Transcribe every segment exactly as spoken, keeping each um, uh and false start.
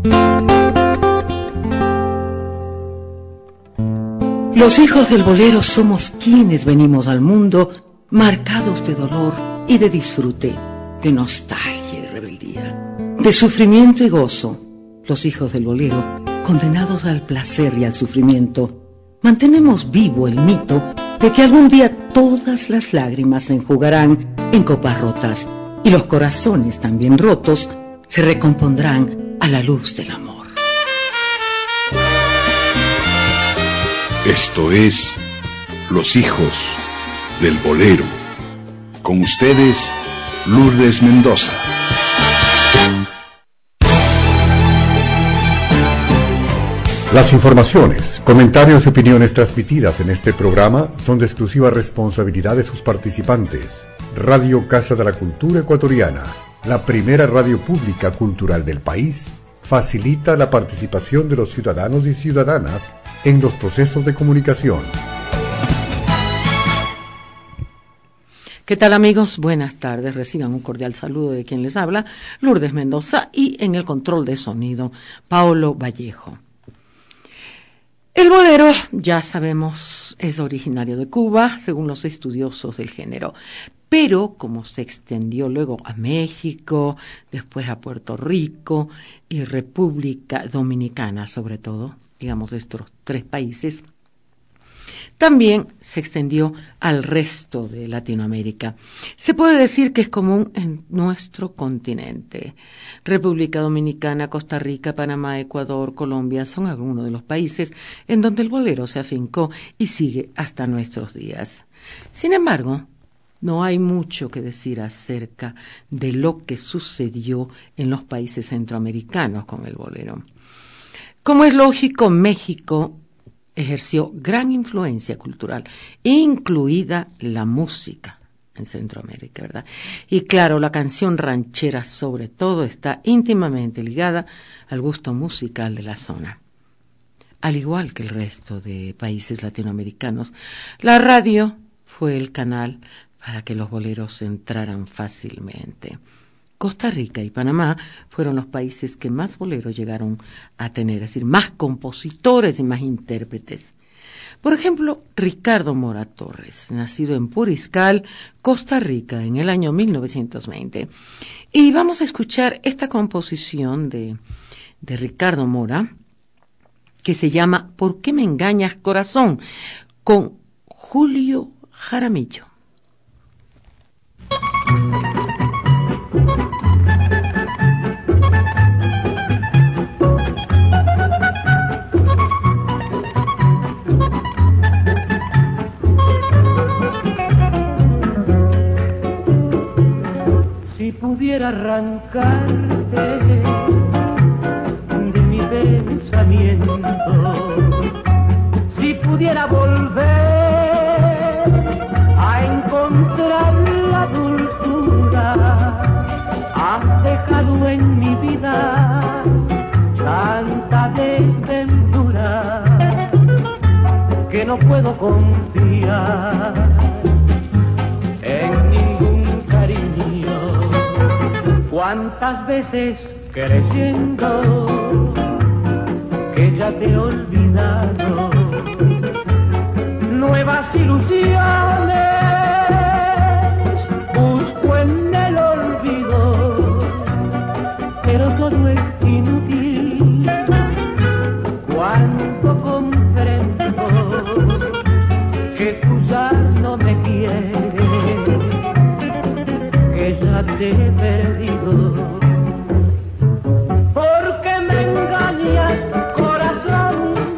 Los hijos del bolero somos quienes venimos al mundo marcados de dolor y de disfrute, de nostalgia y rebeldía, de sufrimiento y gozo. Los hijos del bolero, condenados al placer y al sufrimiento, mantenemos vivo el mito de que algún día todas las lágrimas se enjugarán en copas rotas y los corazones también rotos se recompondrán a la luz del amor. Esto es Los hijos del bolero. Con ustedes, Lourdes Mendoza. Las informaciones, comentarios y opiniones transmitidas en este programa son de exclusiva responsabilidad de sus participantes. Radio Casa de la Cultura Ecuatoriana, la primera radio pública cultural del país, facilita la participación de los ciudadanos y ciudadanas en los procesos de comunicación. ¿Qué tal, amigos? Buenas tardes. Reciban un cordial saludo de quien les habla, Lourdes Mendoza, y en el control de sonido, Paolo Vallejo. El bolero, ya sabemos, es originario de Cuba, según los estudiosos del género, pero como se extendió luego a México, después a Puerto Rico y República Dominicana, sobre todo, digamos, estos tres países, también se extendió al resto de Latinoamérica. Se puede decir que es común en nuestro continente. República Dominicana, Costa Rica, Panamá, Ecuador, Colombia son algunos de los países en donde el bolero se afincó y sigue hasta nuestros días. Sin embargo, no hay mucho que decir acerca de lo que sucedió en los países centroamericanos con el bolero. Como es lógico, México ejerció gran influencia cultural, incluida la música en Centroamérica, ¿verdad? Y claro, la canción ranchera sobre todo está íntimamente ligada al gusto musical de la zona. Al igual que el resto de países latinoamericanos, la radio fue el canal para que los boleros entraran fácilmente. Costa Rica y Panamá fueron los países que más boleros llegaron a tener, es decir, más compositores y más intérpretes. Por ejemplo, Ricardo Mora Torres, nacido en Puriscal, Costa Rica, en el año mil novecientos veinte. Y vamos a escuchar esta composición de, de Ricardo Mora, que se llama ¿Por qué me engañas, corazón?, con Julio Jaramillo. Si pudiera arrancarte de mi pensamiento, si pudiera volver a encontrar la dulzura, has dejado en mi vida tanta desventura que no puedo confiar en ningún cariño. ¿Cuántas veces creyendo que ya te he olvidado, nuevas ilusiones busco en el olvido, pero todo es inútil cuando comprendo que tú ya no me quieres, que ya te he perdido. ¿Por qué me engañas, corazón?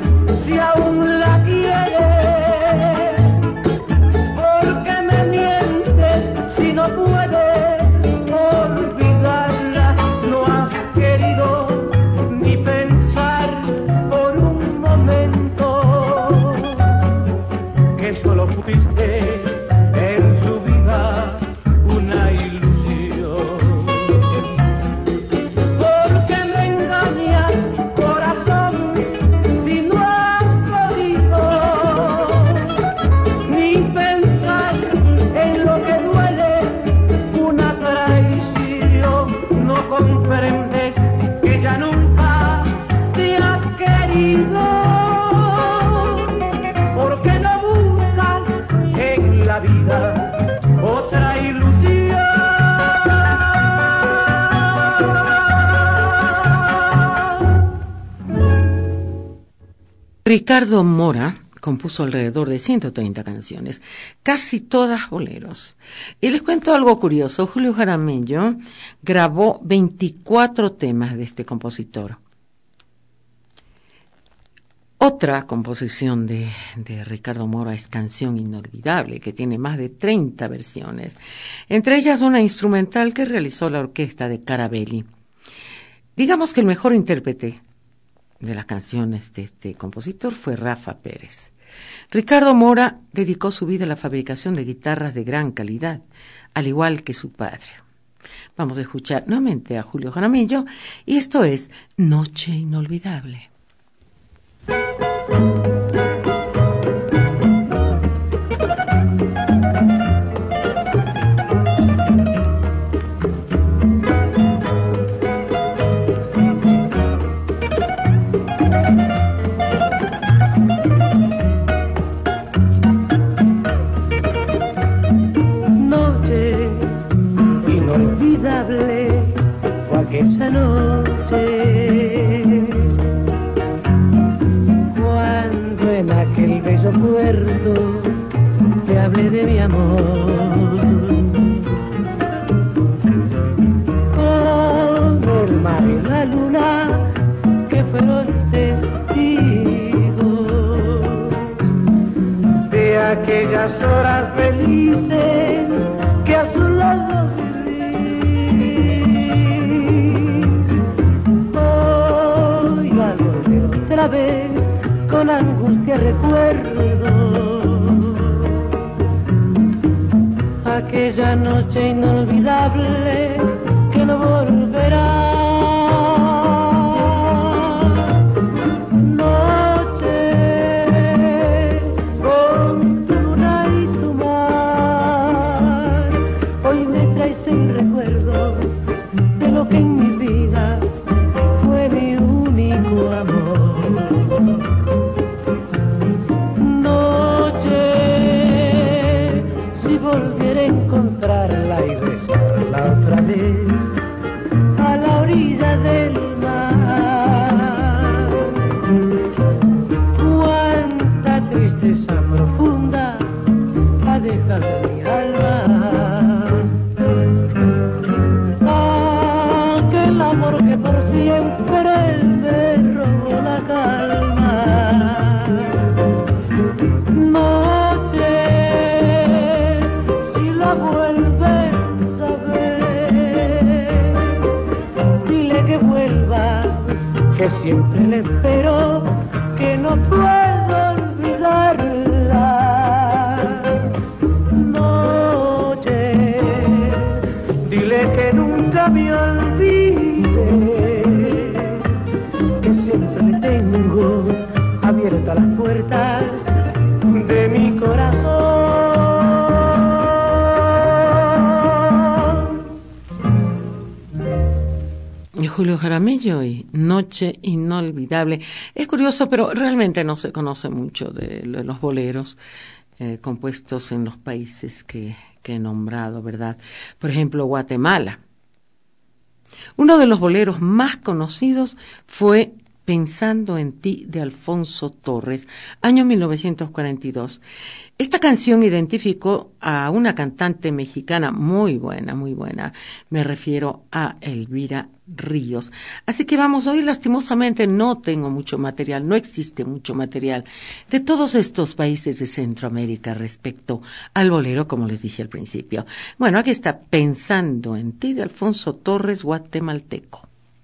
Ricardo Mora compuso alrededor de ciento treinta canciones, casi todas boleros. Y les cuento algo curioso, Julio Jaramillo grabó veinticuatro temas de este compositor. Otra composición de, de Ricardo Mora es Canción Inolvidable, que tiene más de treinta versiones, entre ellas una instrumental que realizó la orquesta de Carabelli. Digamos que el mejor intérprete de las canciones de este compositor fue Rafa Pérez. Ricardo Mora dedicó su vida a la fabricación de guitarras de gran calidad, al igual que su padre. Vamos a escuchar nuevamente a Julio Jaramillo, y esto es Noche Inolvidable. Esa noche, cuando en aquel bello puerto te hablé de mi amor, con el mar y la luna que fueron testigos de aquellas horas felices que a su lado vez con angustia recuerdo aquella noche inolvidable que no volverá. Noche con tu luna y tu mar, hoy me traes el recuerdo de lo que en mi vida fue mi único amor. Noche, si volviera a encontrarla y besarla otra vez a la orilla del mar, cuánta tristeza profunda ha dejado mi alma. Aquel amor que por siempre me robó la calma. Noche, si la vuelves a ver, dile que vuelva, que siempre le espero, que no puedo olvidarla. Noche, dile que nunca me olvide, que siempre le tengo abiertas las puertas de mi corazón. Julio Jaramillo y Noche Inolvidable. Es curioso, pero realmente no se conoce mucho de, de los boleros eh, compuestos en los países que, que he nombrado, ¿verdad? Por ejemplo, Guatemala. Uno de los boleros más conocidos fue Pensando en ti, de Alfonso Torres, año mil novecientos cuarenta y dos. Esta canción identificó a una cantante mexicana muy buena, muy buena. Me refiero a Elvira Ríos. Así que vamos, hoy lastimosamente no tengo mucho material, no existe mucho material de todos estos países de Centroamérica respecto al bolero, como les dije al principio. Bueno, aquí está Pensando en ti, de Alfonso Torres, guatemalteco.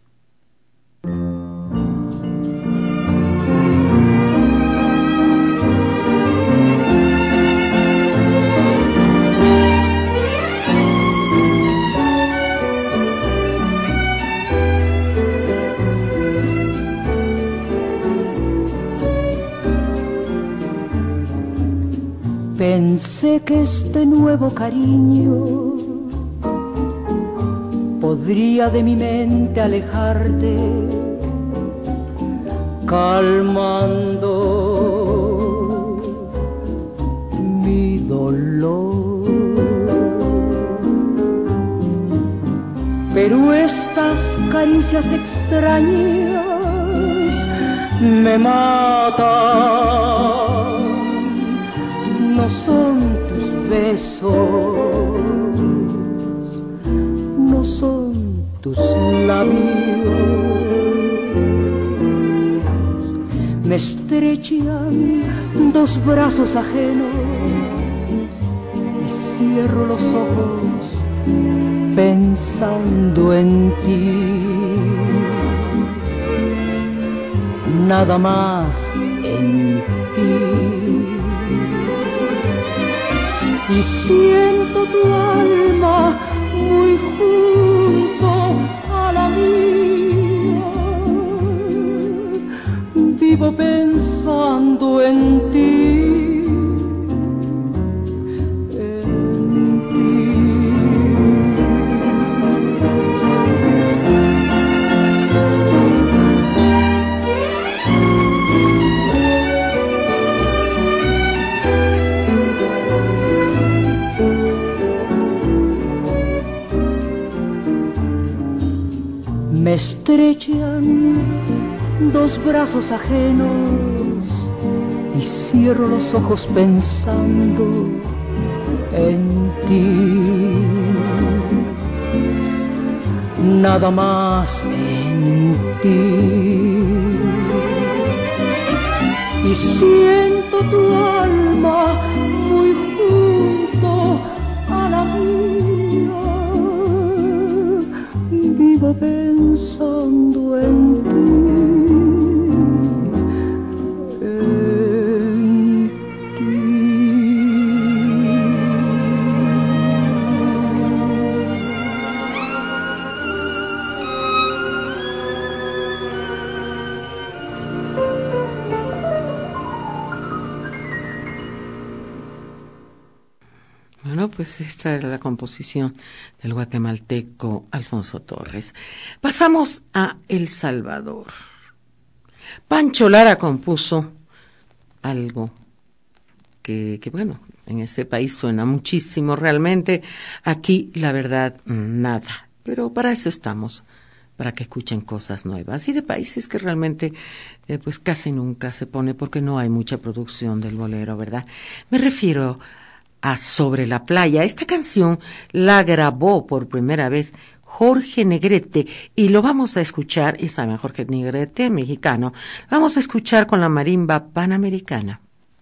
Pensé que este nuevo cariño podría de mi mente alejarte, calmando mi dolor. Pero estas caricias extrañas me matan. No son tus besos, no son tus labios, me estrechan dos brazos ajenos y cierro los ojos pensando en ti. Nada más en ti. Y siento tu alma muy junto a la mía. Vivo pensando en ti. Me estrechan dos brazos ajenos y cierro los ojos pensando en ti. Nada más en ti. Y siento tu alma muy junto a la mía. Vivo pensando en ti, en ti. Bueno, pues esta era la composición del guatemalteco Alfonso Torres. Pasamos a El Salvador. Pancho Lara compuso algo que, que, bueno, en este país suena muchísimo. Realmente aquí, la verdad, nada. Pero para eso estamos, para que escuchen cosas nuevas. Y de países que realmente, eh, pues casi nunca se pone porque no hay mucha producción del bolero, ¿verdad? Me refiero a Sobre la Playa. Esta canción la grabó por primera vez Jorge Negrete y lo vamos a escuchar, y saben, Jorge Negrete, mexicano, vamos a escuchar con la marimba panamericana.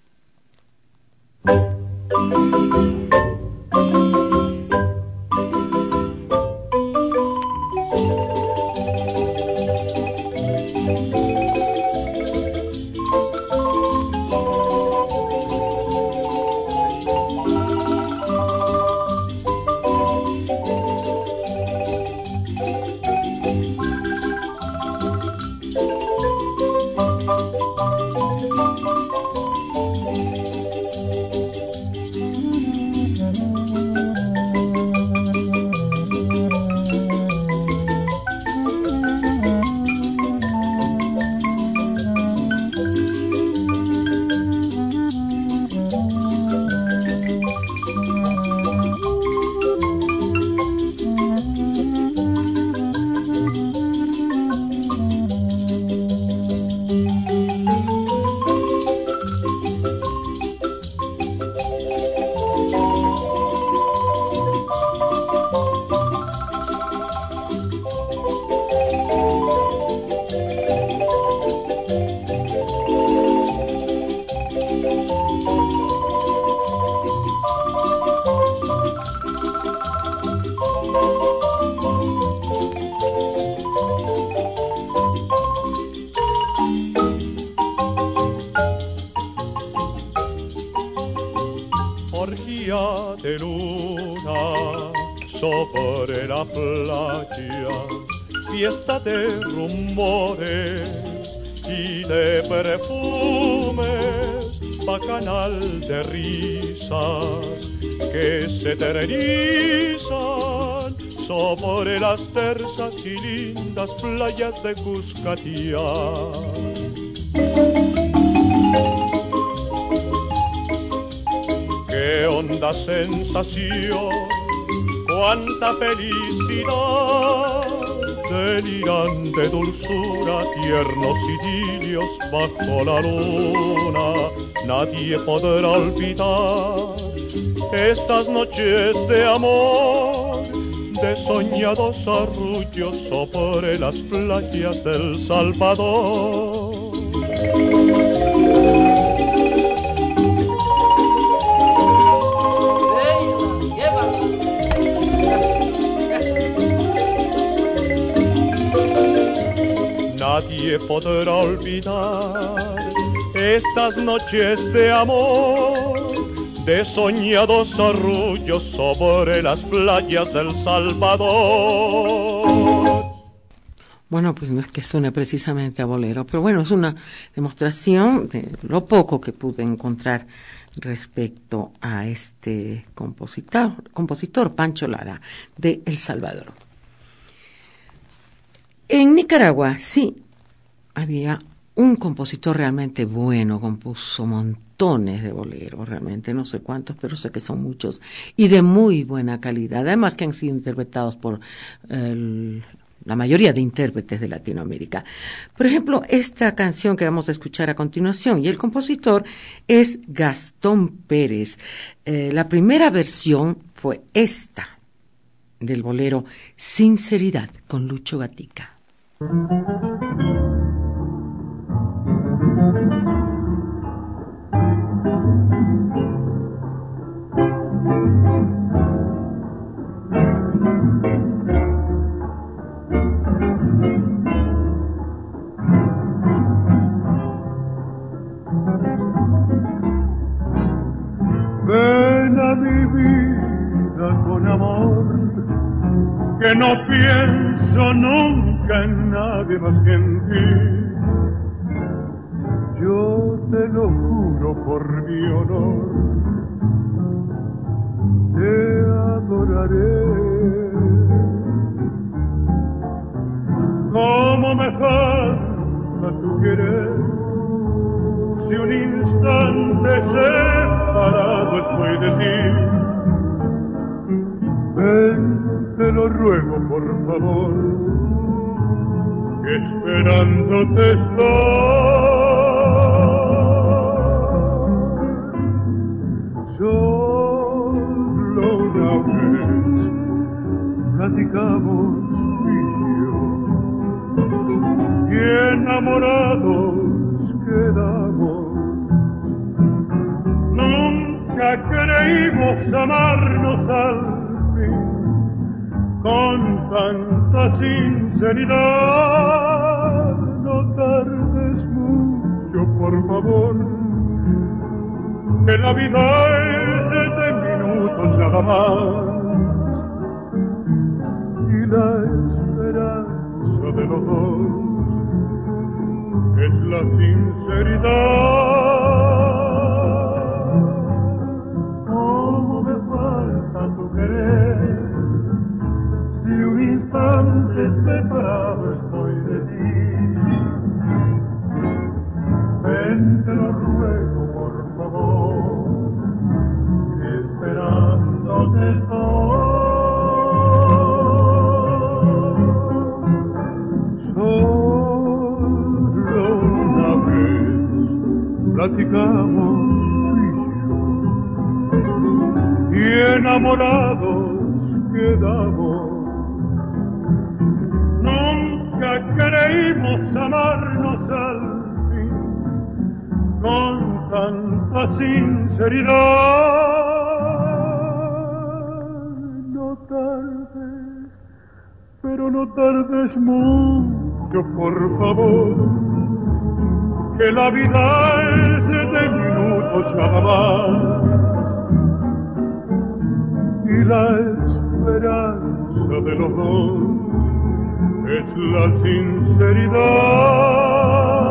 De luna sobre la playa, fiesta de rumores y de perfumes, bacanal de risas que se eternizan sobre las tersas y lindas playas de Cuscatlán. Qué honda sensación, cuánta felicidad delirante dulzura, tiernos idilios bajo la luna. Nadie podrá olvidar estas noches de amor, de soñados arrullos sobre las playas del Salvador. Nadie podrá olvidar estas noches de amor, de soñados arrullos sobre las playas del Salvador. Bueno, pues no es que suene precisamente a bolero, pero bueno, es una demostración de lo poco que pude encontrar respecto a este compositor, compositor Pancho Lara, de El Salvador. En Nicaragua, sí, había un compositor realmente bueno, compuso montones de boleros, realmente no sé cuántos, pero sé que son muchos, y de muy buena calidad, además que han sido interpretados por el, la mayoría de intérpretes de Latinoamérica. Por ejemplo, esta canción que vamos a escuchar a continuación, y el compositor es Gastón Pérez. Eh, la primera versión fue esta, del bolero Sinceridad, con Lucho Gatica. Ven a mi vida con amor, que no pienso nunca en nadie más que en ti. Yo te lo juro por mi honor, te adoraré. Cómo me falta tu querer, si un instante separado estoy de ti. Ven, te lo ruego por favor, que esperándote estoy. Solo una vez platicamos tú y yo, y enamorados quedamos. Nunca creímos amarnos al fin con tanta sinceridad. No tardes mucho, por favor, que la vida es de minutos nada más, y la esperanza de los dos es la sinceridad. Cómo me falta tu querer, si un instante separado estoy de ti. Ven, te lo ruego por favor, esperándote estoy. Solo una vez platicamos tú y yo, y enamorados quedamos. Nunca creímos amarnos al fin con tanta sinceridad. No tardes, pero no tardes mucho, por favor, que la vida es de minutos nada más, y la esperanza de los dos es la sinceridad.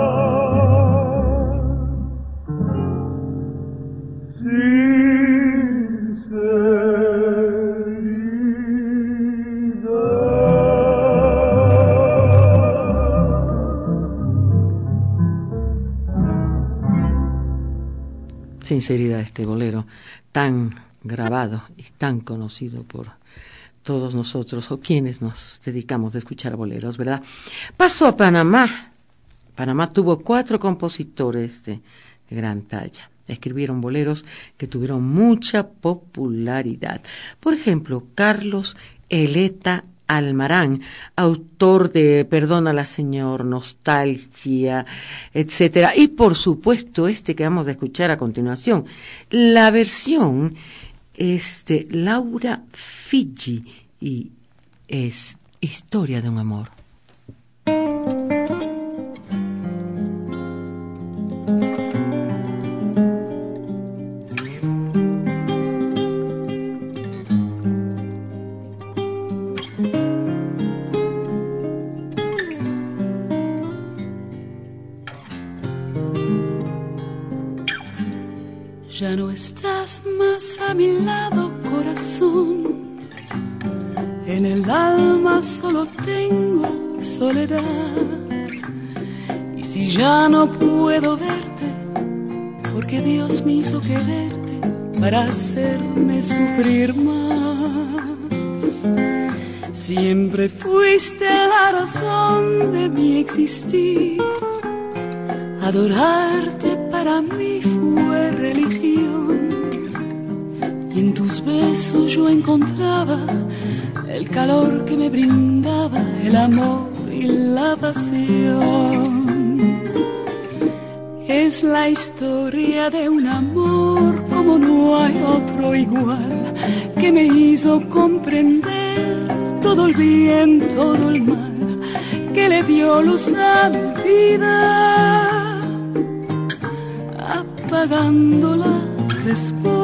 Sinceridad, este bolero tan grabado y tan conocido por todos nosotros o quienes nos dedicamos a escuchar boleros, ¿verdad? Paso a Panamá. Panamá tuvo cuatro compositores de, de gran talla. Escribieron boleros que tuvieron mucha popularidad. Por ejemplo, Carlos Eleta Almarán, autor de Perdónala Señor, Nostalgia, etcétera. Y por supuesto, este que vamos a escuchar a continuación, la versión es de Laura Figi y es Historia de un amor. Ya no estás más a mi lado, corazón. En el alma solo tengo soledad. Y si ya no puedo verte, porque Dios me hizo quererte para hacerme sufrir más. Siempre fuiste la razón de mi existir. Adorarte para mí fue religión. Y en tus besos yo encontraba el calor que me brindaba el amor y la pasión. Es la historia de un amor como no hay otro igual, que me hizo comprender todo el bien, todo el mal, que le dio luz a mi vida, apagándola después.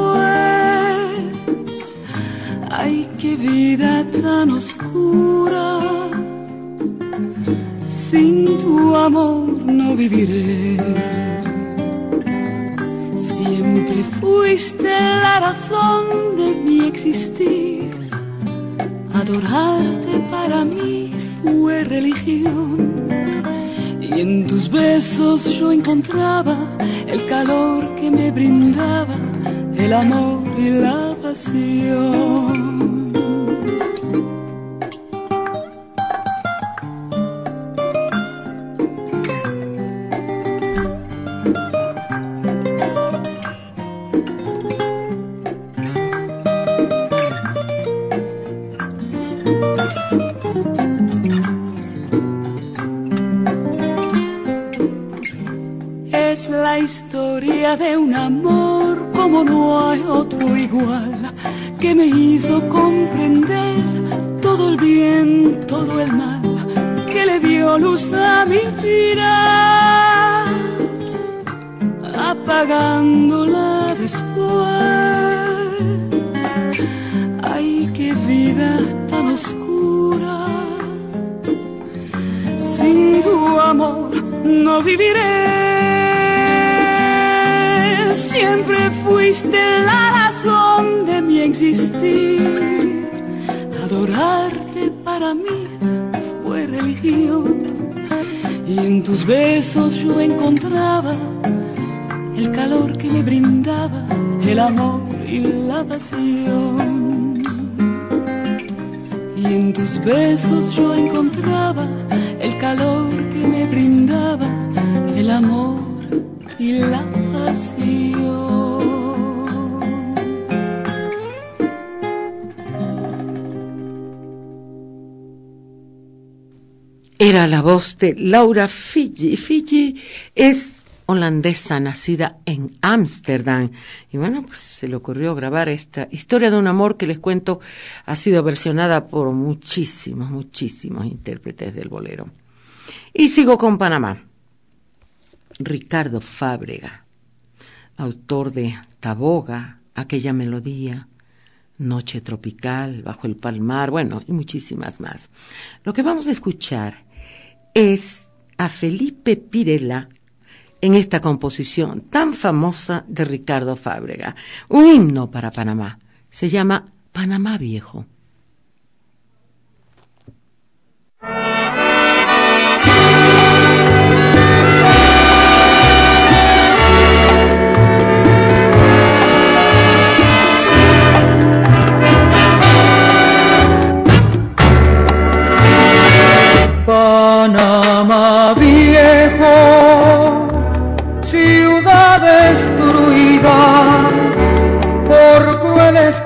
Ay, qué vida tan oscura, sin tu amor no viviré. Siempre fuiste la razón de mi existir. Adorarte para mí fue religión. Y en tus besos yo encontraba el calor que me brindaba el amor y la pasión. Es la historia de un amor como no hay otro igual, que me hizo comprender todo el bien, todo el mal, que le dio luz a mi vida, apagándola después. Ay, qué vida tan oscura, sin tu amor no viviré. Siempre fuiste la razón de mi existir. Adorarte para mí fue religión. Y en tus besos yo encontraba el calor que me brindaba el amor y la pasión. Y en tus besos yo encontraba el calor que me brindaba el amor y la pasión. Era la voz de Laura Figi. Figi es holandesa, nacida en Ámsterdam. Y bueno, pues se le ocurrió grabar esta historia de un amor que les cuento ha sido versionada por muchísimos, muchísimos intérpretes del bolero. Y sigo con Panamá. Ricardo Fábrega, autor de Taboga, Aquella Melodía, Noche Tropical, Bajo el Palmar, bueno, y muchísimas más. Lo que vamos a escuchar es a Felipe Pirela en esta composición tan famosa de Ricardo Fábrega, un himno para Panamá. Se llama Panamá Viejo.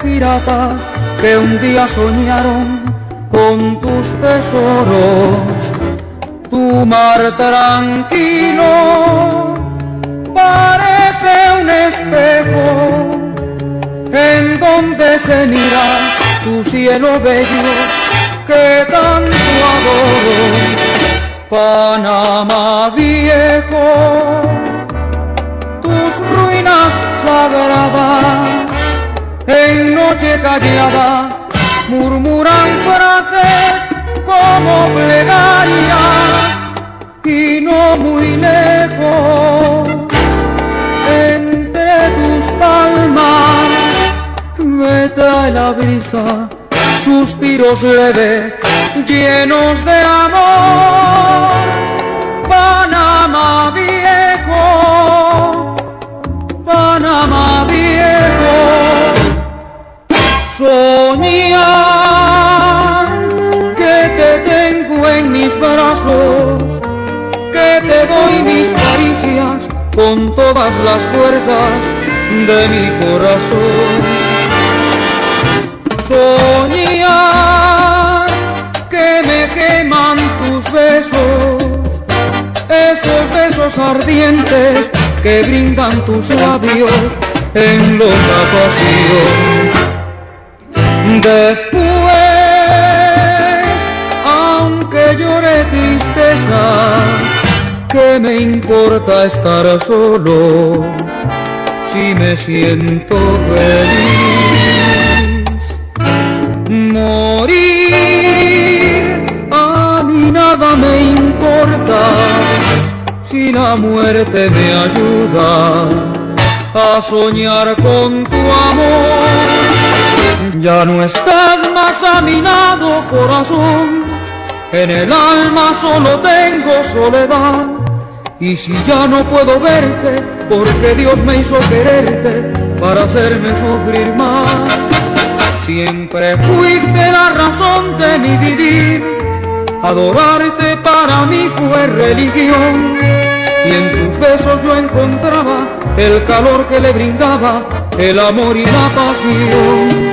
piratas que un día soñaron con tus tesoros. Tu mar tranquilo parece un espejo en donde se mira tu cielo bello que tanto adoro. Panamá viejo, tus ruinas sagradas en noche callada murmuran frases como plegarias, y no muy lejos entre tus palmas me trae la brisa suspiros leves llenos de amor. Panamá viejo, Panamá viejo, soñar que te tengo en mis brazos, que te doy mis caricias con todas las fuerzas de mi corazón. Soñar que me queman tus besos, esos besos ardientes que brindan tus labios en loca pasión. Después, aunque llore tristeza, ¿qué me importa estar solo si me siento feliz? Morir, a mí nada me importa si la muerte me ayuda a soñar con tu amor. Ya no estás más a mi lado, corazón, en el alma solo tengo soledad. Y si ya no puedo verte, porque Dios me hizo quererte para hacerme sufrir más. Siempre fuiste la razón de mi vivir, adorarte para mí fue religión. Y en tus besos yo encontraba el calor que le brindaba el amor y la pasión.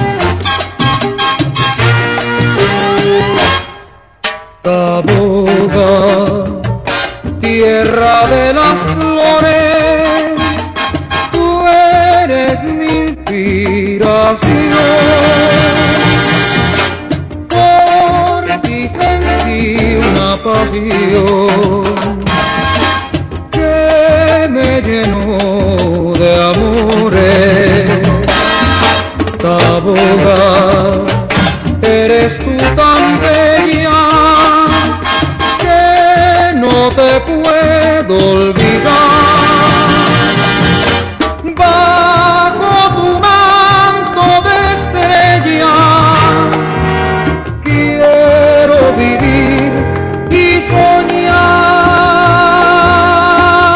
Taboga, tierra de las flores, tú eres mi inspiración. Por ti sentí una pasión que me llenó de amores. Taboga, eres tú tan bella que no te puedo olvidar. Bajo tu manto de estrellas quiero vivir y soñar.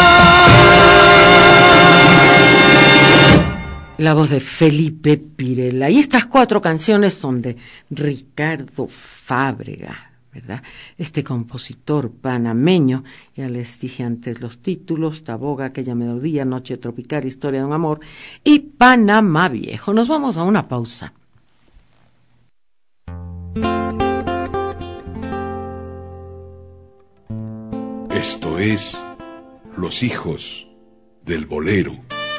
La voz de Felipe Pirela. Y estas cuatro canciones son de Ricardo Fábrega, ¿verdad? Este compositor panameño. Ya les dije antes los títulos: Taboga, aquella melodía, Noche tropical, Historia de un amor y Panamá viejo. Nos vamos a una pausa. Esto es Los hijos del bolero.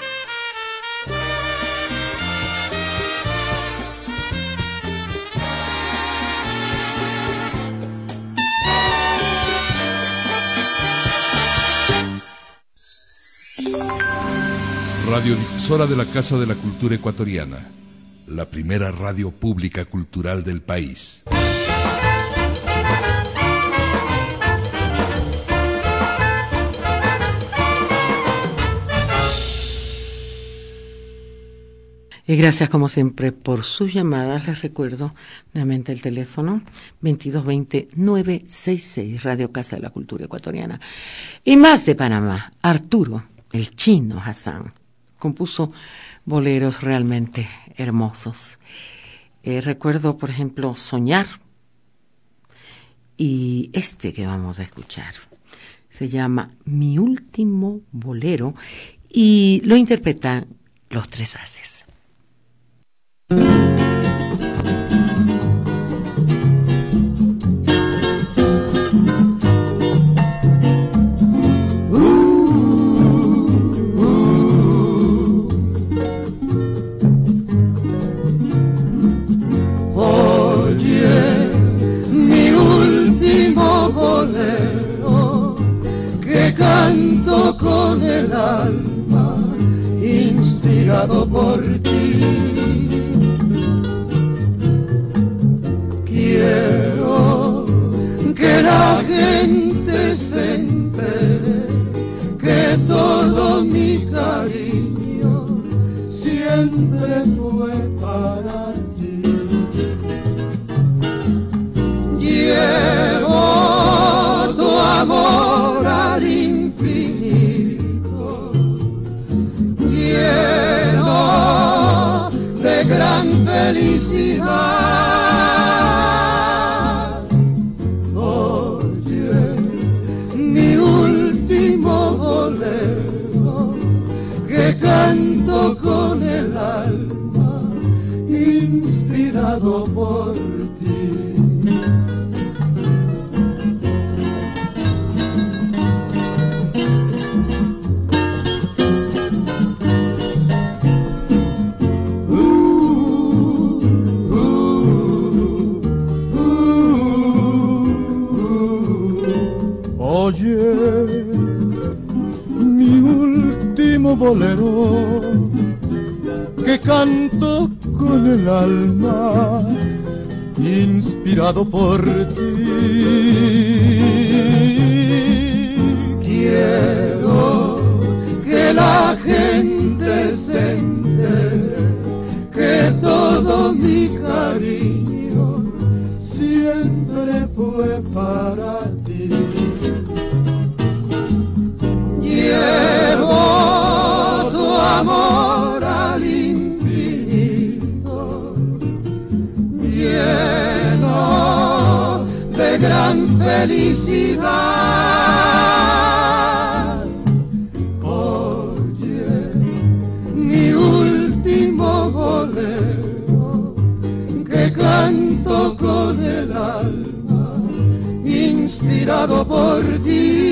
Radiodifusora de la Casa de la Cultura Ecuatoriana, la primera radio pública cultural del país. Y gracias como siempre por sus llamadas. Les recuerdo nuevamente el teléfono veintidós veinte, nueve sesenta y seis, Radio Casa de la Cultura Ecuatoriana. Y más de Panamá, Arturo, el chino Hassan, compuso boleros realmente hermosos. Eh, recuerdo, por ejemplo, Soñar, y este que vamos a escuchar se llama Mi último bolero y lo interpretan Los Tres Haces. canto con el alma, inspirado por ti. Quiero que la gente se entere que todo mi cariño siempre fue para ti. Llevo tu amor al infinito, lleno de gran felicidad. Oye, mi último bolero que canto con el alma, inspirado por ti. Oye, mi último bolero que canto con el alma, inspirado por ti. Quiero que la gente se entere que todo mi cariño siempre fue para ti. Llevo tu amor al infinito, lleno de gran felicidad. Oye, mi último bolero que canto con el alma, inspirado por ti.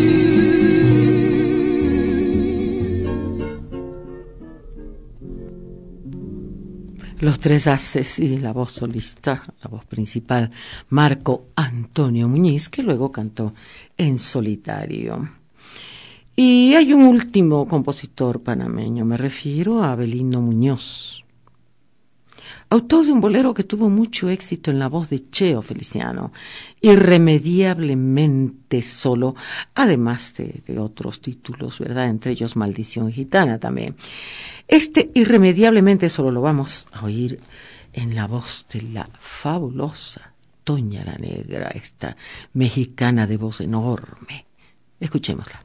Los tres haces y la voz solista, la voz principal, Marco Antonio Muñiz, que luego cantó en solitario. Y hay un último compositor panameño, me refiero a Avelino Muñoz, autor de un bolero que tuvo mucho éxito en la voz de Cheo Feliciano, Irremediablemente Solo, además de, de otros títulos, ¿verdad? Entre ellos Maldición Gitana también. Este Irremediablemente Solo lo vamos a oír en la voz de la fabulosa Toña la Negra, esta mexicana de voz enorme. Escuchémosla.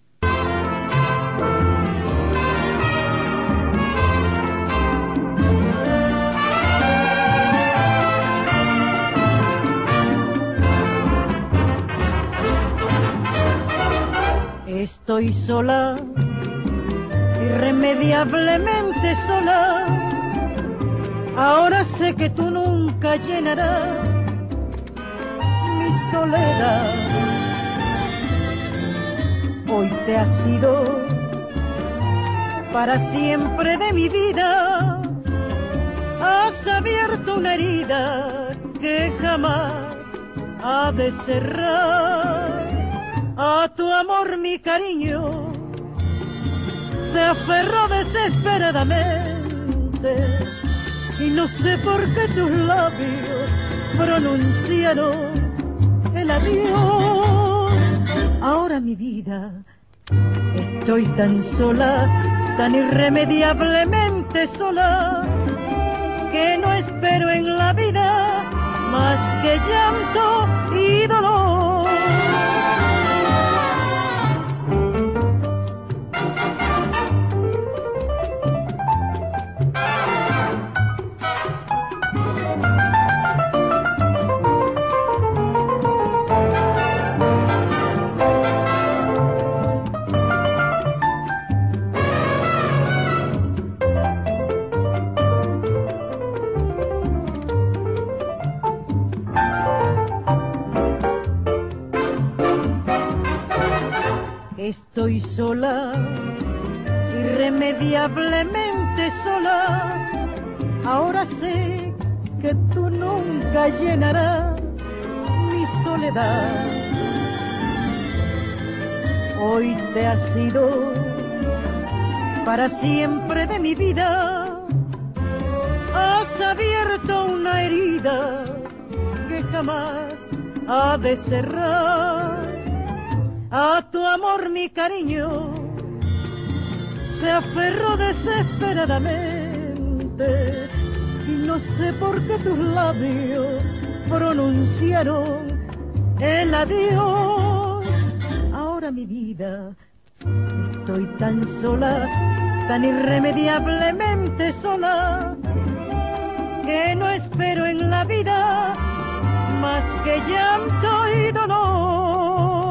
Estoy sola, irremediablemente sola. Ahora sé que tú nunca llenarás mi soledad. Hoy te has ido para siempre de mi vida. Has abierto una herida que jamás ha de cerrar. A tu amor mi cariño se aferró desesperadamente y no sé por qué tus labios pronunciaron el adiós. Ahora mi vida estoy tan sola, tan irremediablemente sola, que no espero en la vida más que llanto y dolor. Estoy sola, irremediablemente sola. Ahora sé que tú nunca llenarás mi soledad. hoy te has ido para siempre de mi vida. Has abierto una herida que jamás ha de cerrar. A tu amor mi cariño se aferró desesperadamente y no sé por qué tus labios pronunciaron el adiós. Ahora mi vida estoy tan sola, tan irremediablemente sola, que no espero en la vida más que llanto y dolor.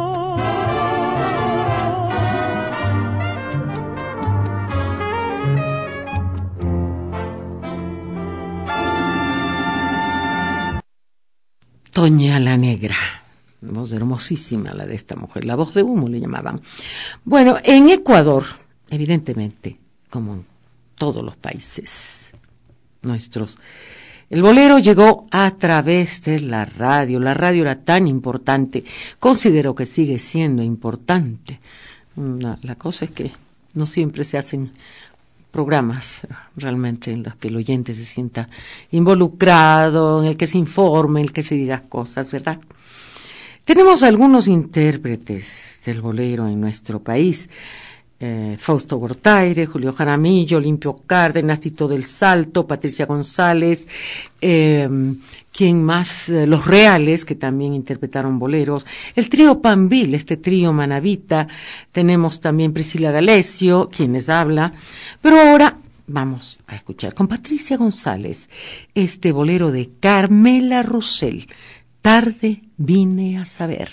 Toña la Negra, voz hermosísima la de esta mujer, la voz de humo le llamaban. Bueno, en Ecuador, evidentemente, como en todos los países nuestros, el bolero llegó a través de la radio. La radio era tan importante, considero que sigue siendo importante. La, la cosa es que no siempre se hacen programas realmente en los que el oyente se sienta involucrado, en el que se informe, en el que se diga cosas, ¿verdad? Tenemos algunos intérpretes del bolero en nuestro país. Eh, Fausto Gortaire, Julio Jaramillo, Limpio Cárdenas, Tito del Salto, Patricia González, eh, ¿quién más? Eh, Los Reales, que también interpretaron boleros, el trío Pambil, este trío manabita, tenemos también Priscila Galecio, quienes habla, pero ahora vamos a escuchar con Patricia González este bolero de Carmela Russell, Tarde vine a saber.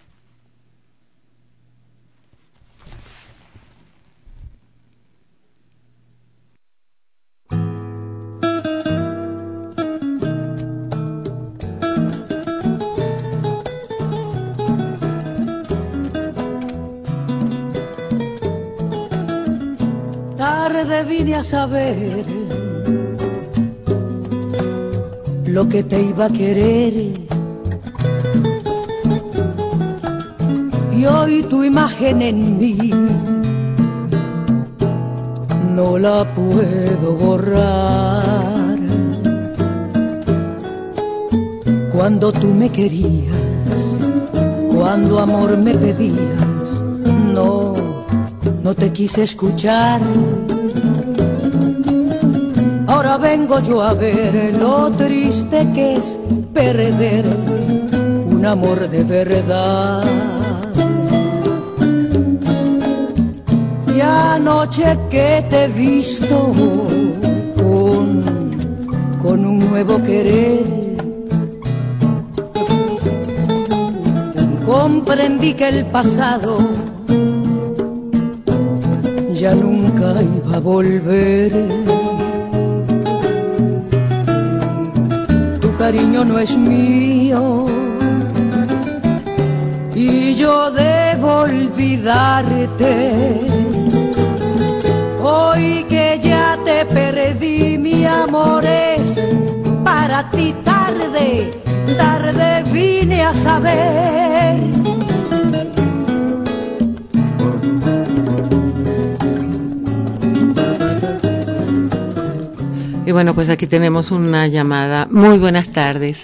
Tarde vine a saber lo que te iba a querer, y hoy tu imagen en mí no la puedo borrar. Cuando tú me querías, cuando amor me pedías, no No te quise escuchar. Ahora vengo yo a ver lo triste que es perder un amor de verdad. Y anoche que te he visto con, con un nuevo querer, comprendí que el pasado ya nunca iba a volver. Tu cariño no es mío y yo debo olvidarte. Hoy que ya te perdí, mi amor, es para ti tarde, tarde vine a saber. Y bueno, pues aquí tenemos una llamada. Muy buenas tardes.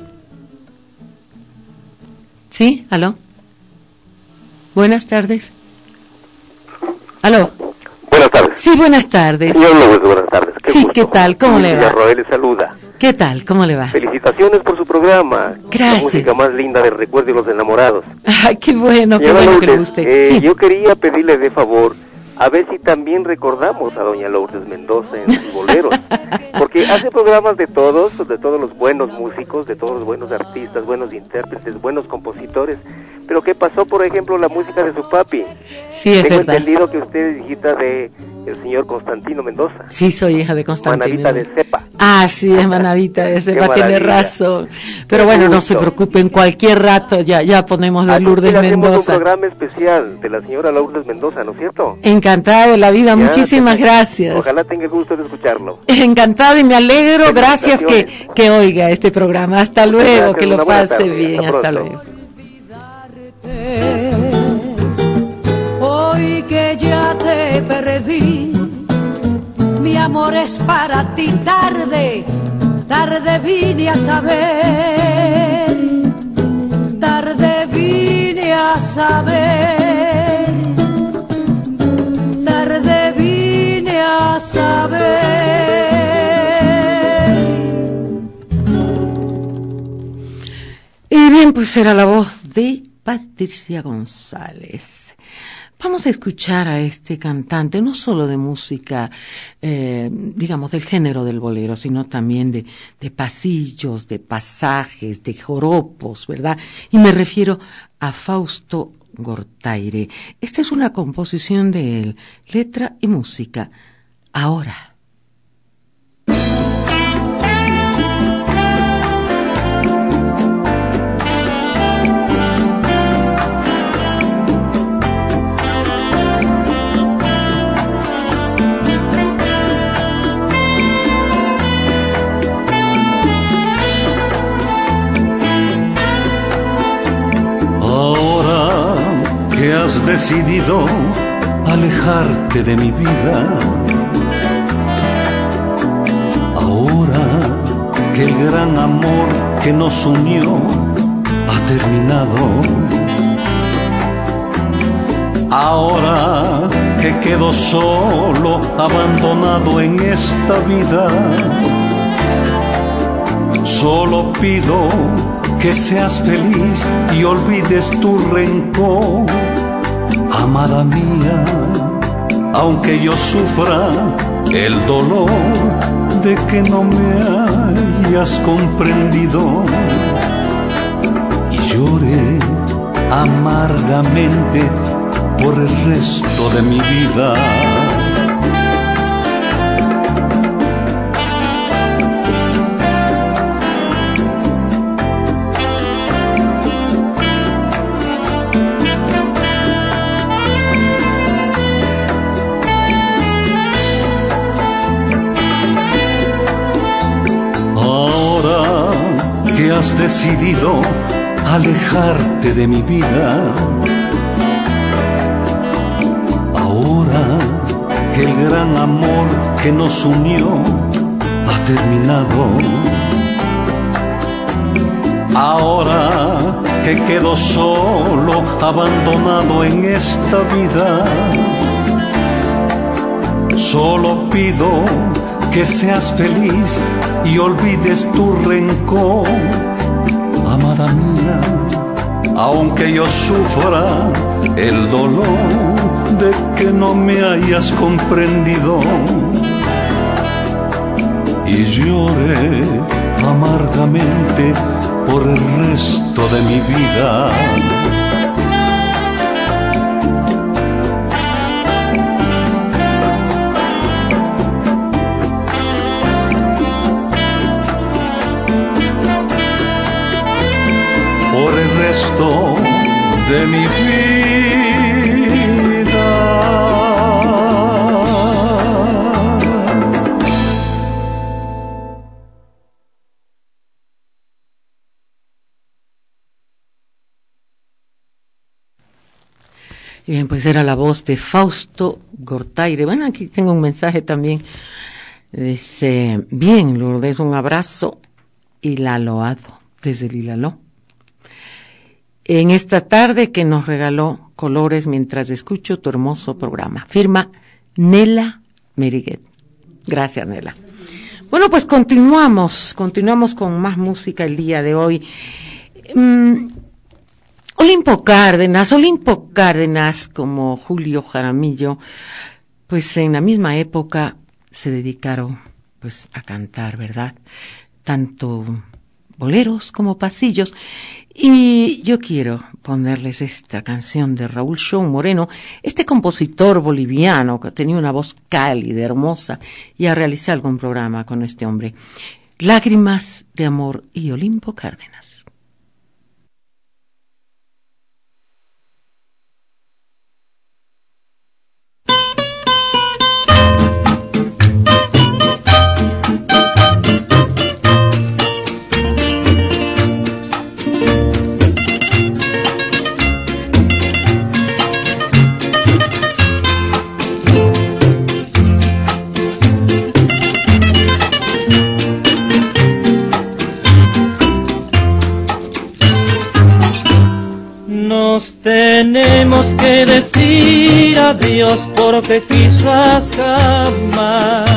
¿Sí? ¿Aló? Buenas tardes. ¿Aló? Buenas tardes. Sí, buenas tardes. Señor López, buenas tardes. Qué sí, gusto. ¿Qué tal? ¿Cómo le va? Villarroel le saluda. ¿Qué tal? ¿Cómo le va? Felicitaciones por su programa. Gracias. La música más linda de Recuerdo y los Enamorados. Ay, qué bueno, Señora qué bueno Lourdes, que le guste. Eh, sí. Yo quería pedirle de favor a ver si también recordamos a doña Lourdes Mendoza en sus boleros, porque hace programas de todos, de todos los buenos músicos, de todos los buenos artistas, buenos intérpretes, buenos compositores, pero ¿qué pasó, por ejemplo, la música de su papi? Sí, es Tengo verdad. entendido que usted es hijita de el señor Constantino Mendoza. Sí, soy hija de Constantino. Manavita de cepa. Ah, sí, es manavita de cepa, tiene razón. Pero Qué bueno, gusto. no se preocupe, en cualquier rato ya ya ponemos de Aquí Lourdes hacemos un Mendoza. programa especial de la señora Lourdes Mendoza, ¿no es cierto? Encantada de la vida, Ya, muchísimas que- gracias. Ojalá tenga el gusto de escucharlo. Encantada y me alegro, gracias que, Felicitaciones. que oiga este programa. Hasta Muchas luego, gracias, que lo una buena pase tarde, bien, hasta hasta pronto. luego. que perdí. Mi amor es para ti, tarde, tarde vine a saber, tarde vine a saber, tarde vine a saber. Y bien, pues era la voz de Patricia González. Vamos a escuchar a este cantante, no solo de música, eh, digamos, del género del bolero, sino también de, de pasillos, de pasajes, de joropos, ¿verdad? Y me refiero a Fausto Gortaire. Esta es una composición de él, letra y música. Ahora. Que has decidido alejarte de mi vida, ahora que el gran amor que nos unió ha terminado, ahora que quedo solo, abandonado en esta vida, solo pido que seas feliz y olvides tu rencor, amada mía, aunque yo sufra el dolor de que no me hayas comprendido y llore amargamente por el resto de mi vida. Has decidido alejarte de mi vida, ahora que el gran amor que nos unió ha terminado, ahora que quedo solo, abandonado en esta vida, solo pido que seas feliz y olvides tu rencor, amada mía, aunque yo sufra el dolor de que no me hayas comprendido y llore amargamente por el resto de mi vida. Por el resto de mi vida. Y bien, pues era la voz de Fausto Gortaire. Bueno, aquí tengo un mensaje también. Dice, bien, Lourdes, un abrazo y la loado desde el Ilaló. En esta tarde que nos regaló colores mientras escucho tu hermoso programa. Firma Nela Meriguet. Gracias, Nela. Bueno, pues continuamos, continuamos con más música el día de hoy. Um, Olimpo Cárdenas, Olimpo Cárdenas, como Julio Jaramillo, pues en la misma época se dedicaron pues a cantar, ¿verdad? Tanto boleros como pasillos. Y yo quiero ponerles esta canción de Raúl Shawn Moreno, este compositor boliviano que tenía una voz cálida, hermosa, y a realizar algún programa con este hombre. Lágrimas de amor y Olimpo Cárdenas. Dios porque quizás jamás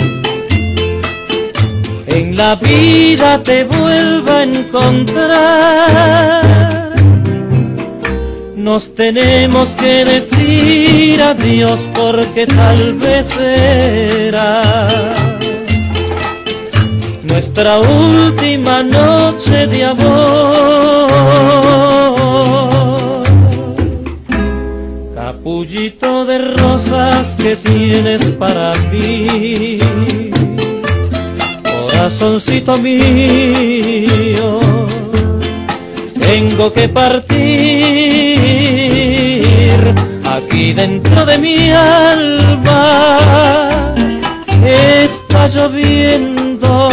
en la vida te vuelva a encontrar. Nos tenemos que decir adiós porque tal vez será nuestra última noche de amor. Capullito de rosas que tienes para mí, corazoncito mío, tengo que partir. Aquí dentro de mi alma está lloviendo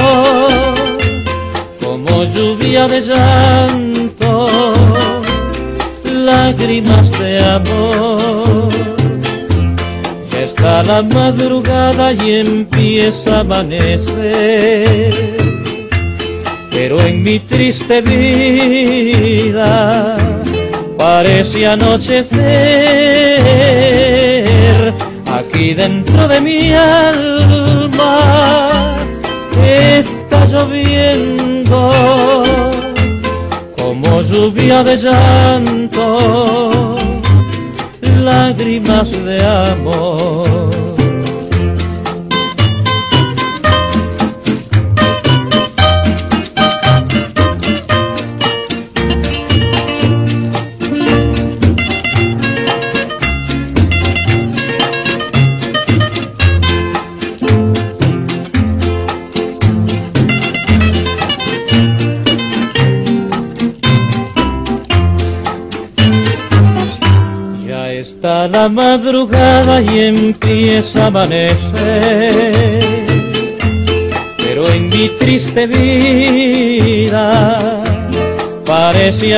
como lluvia de llanto, lágrimas de amor. Ya está la madrugada y empieza a amanecer, pero en mi triste vida parece anochecer. Aquí dentro de mi alma está lloviendo como lluvia de llanto, lágrimas de amor. Está la madrugada y empieza a amanecer, pero en mi triste vida parece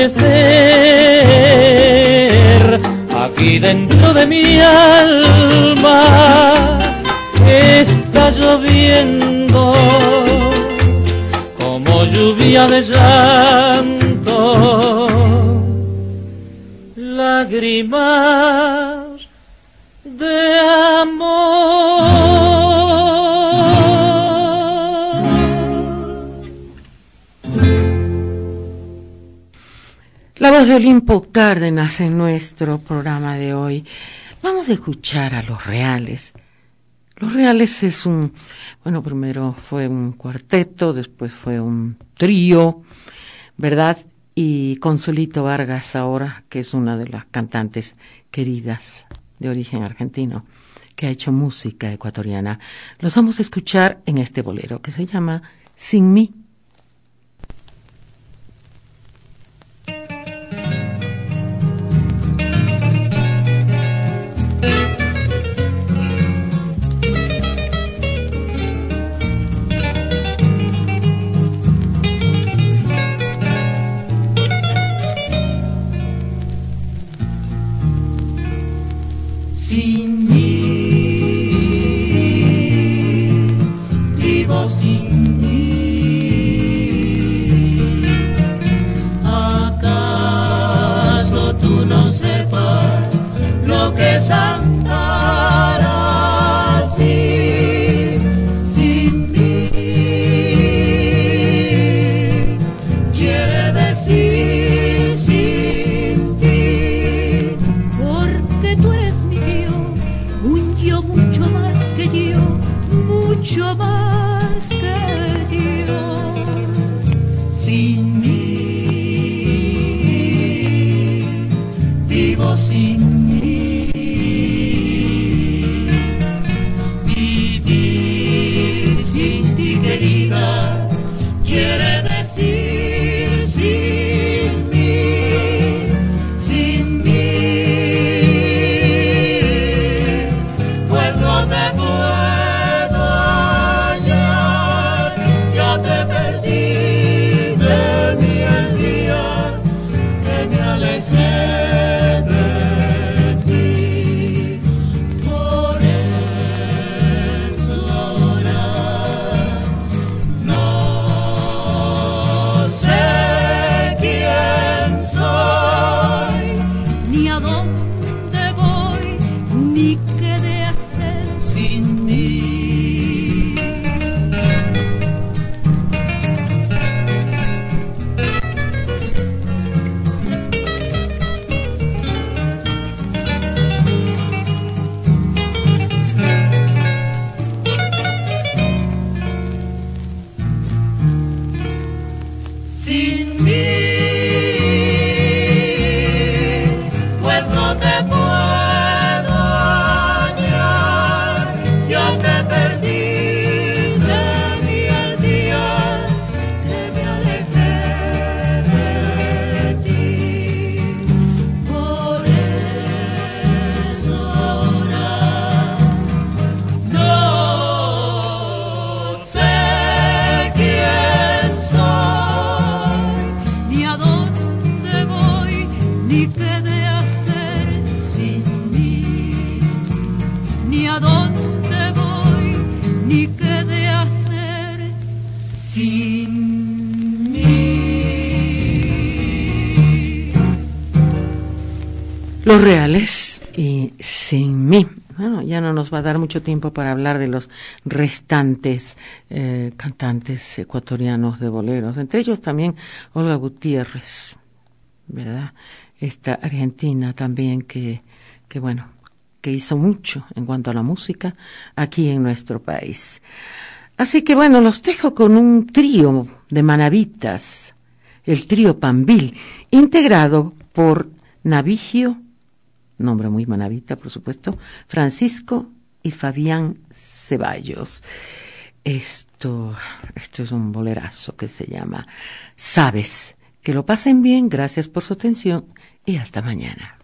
anochecer. Aquí dentro de mi alma está lloviendo como lluvia de llanto, lágrimas de amor. La voz de Olimpo Cárdenas en nuestro programa de hoy. Vamos a escuchar a Los Reales. Los Reales es un, bueno, primero fue un cuarteto, después fue un trío, ¿verdad? Y Consuelito Vargas ahora, que es una de las cantantes queridas de origen argentino, que ha hecho música ecuatoriana. Los vamos a escuchar en este bolero que se llama Sin mí. Sin mí, vivo sin mí. ¿Acaso tú no sepas lo que es andar así? Sin mí quiere decir sin ti, porque tú eres mucho más que yo, mucho más que yo. Sin mí, vivo sin mí. Vivir sin ti, querida, quiere decir sin mí, sin mí. No te puedo hallar, ya te perdí de a dónde voy, ni qué de hacer sin mí. Los Reales y Sin mí. Bueno, ya no nos va a dar mucho tiempo para hablar de los restantes eh, cantantes ecuatorianos de boleros, entre ellos también Olga Gutiérrez, ¿verdad? Esta argentina también que, que bueno, que hizo mucho en cuanto a la música aquí en nuestro país. Así que bueno, los dejo con un trío de manavitas, el trío Pambil, integrado por Navigio, nombre muy manavita, por supuesto, Francisco y Fabián Ceballos. Esto, esto es un bolerazo que se llama Sabes. Que lo pasen bien, gracias por su atención y hasta mañana.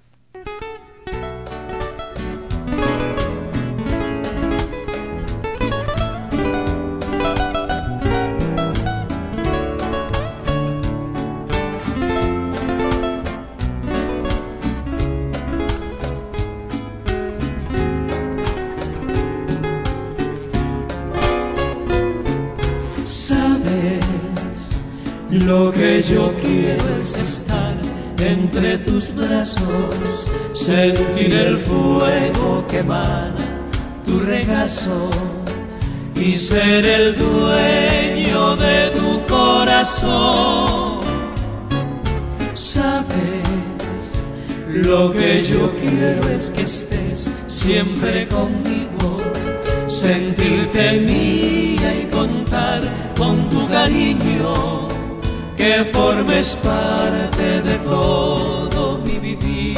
Lo que yo quiero es estar entre tus brazos, sentir el fuego que emana tu regazo y ser el dueño de tu corazón. Sabes, lo que yo quiero es que estés siempre conmigo, sentirte mía y contar con tu cariño, que formes parte de todo mi vivir.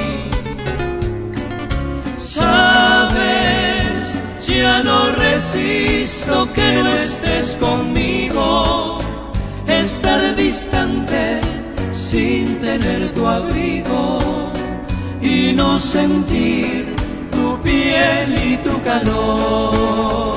Sabes, ya no resisto que no estés conmigo, estar distante sin tener tu abrigo y no sentir tu piel y tu calor.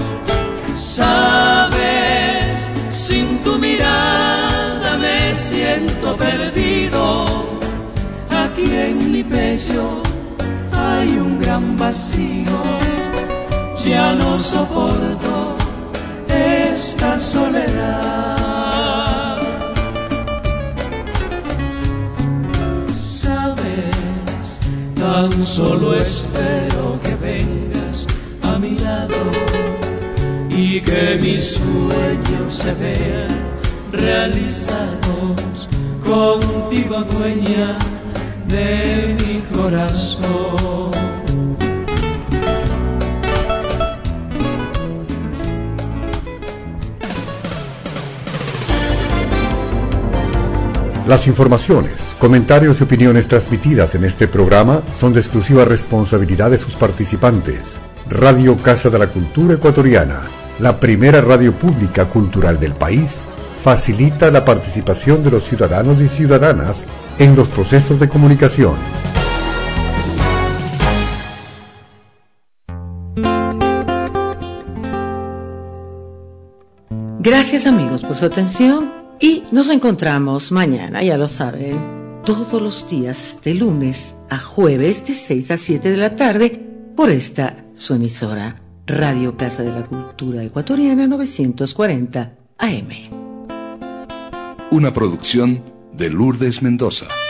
Sabes, sin tu mirada me siento perdido, aquí en mi pecho hay un gran vacío, ya no soporto esta soledad. Sabes, tan solo espero que vengas a mi lado y que mis sueños se vean realizados contigo, dueña de mi corazón. Las informaciones, comentarios y opiniones transmitidas en este programa son de exclusiva responsabilidad de sus participantes. Radio Casa de la Cultura Ecuatoriana, la primera radio pública cultural del país, facilita la participación de los ciudadanos y ciudadanas en los procesos de comunicación. Gracias amigos por su atención y nos encontramos mañana, ya lo saben, todos los días de lunes a jueves de seis a siete de la tarde por esta su emisora Radio Casa de la Cultura Ecuatoriana novecientos cuarenta A M. Una producción de Lourdes Mendoza.